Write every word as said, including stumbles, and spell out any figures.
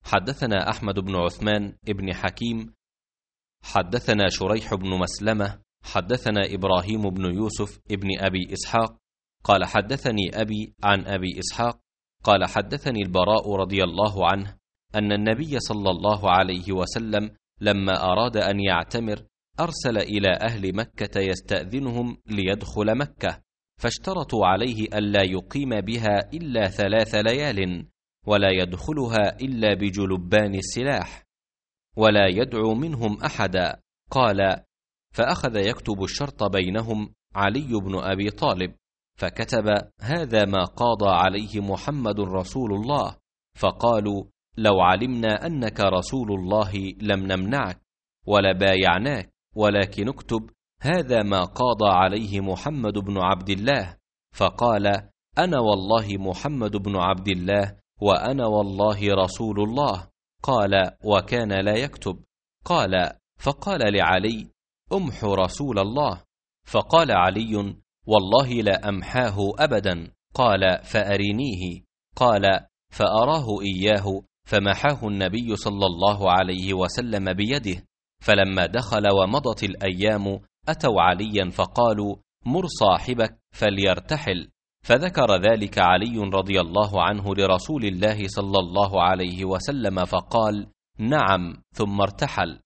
حدثنا أحمد بن عثمان ابن حكيم حدثنا شريح بن مسلمة حدثنا إبراهيم بن يوسف ابن أبي إسحاق قال حدثني أبي عن أبي إسحاق قال حدثني البراء رضي الله عنه أن النبي صلى الله عليه وسلم لما أراد أن يعتمر أرسل إلى أهل مكة يستأذنهم ليدخل مكة، فاشترطوا عليه ألا يقيم بها إلا ثلاث ليال، ولا يدخلها إلا بجلبان السلاح، ولا يدعو منهم أحدا. قال: فأخذ يكتب الشرط بينهم علي بن أبي طالب، فكتب: هذا ما قاضى عليه محمد رسول الله. فقالوا: لو علمنا أنك رسول الله لم نمنعك ولا بايعناك، ولكن اكتب: هذا ما قاضى عليه محمد بن عبد الله. فقال: أنا والله محمد بن عبد الله، وأنا والله رسول الله. قال: وكان لا يكتب. قال: فقال لعلي: أمح رسول الله. فقال علي: والله لا أمحاه أبدا. قال: فأرنيه. قال: فأراه إياه، فمحاه النبي صلى الله عليه وسلم بيده. فلما دخل ومضت الأيام أتوا عليا فقالوا: مر صاحبك فليرتحل. فذكر ذلك علي رضي الله عنه لرسول الله صلى الله عليه وسلم، فقال: نعم، ثم ارتحل.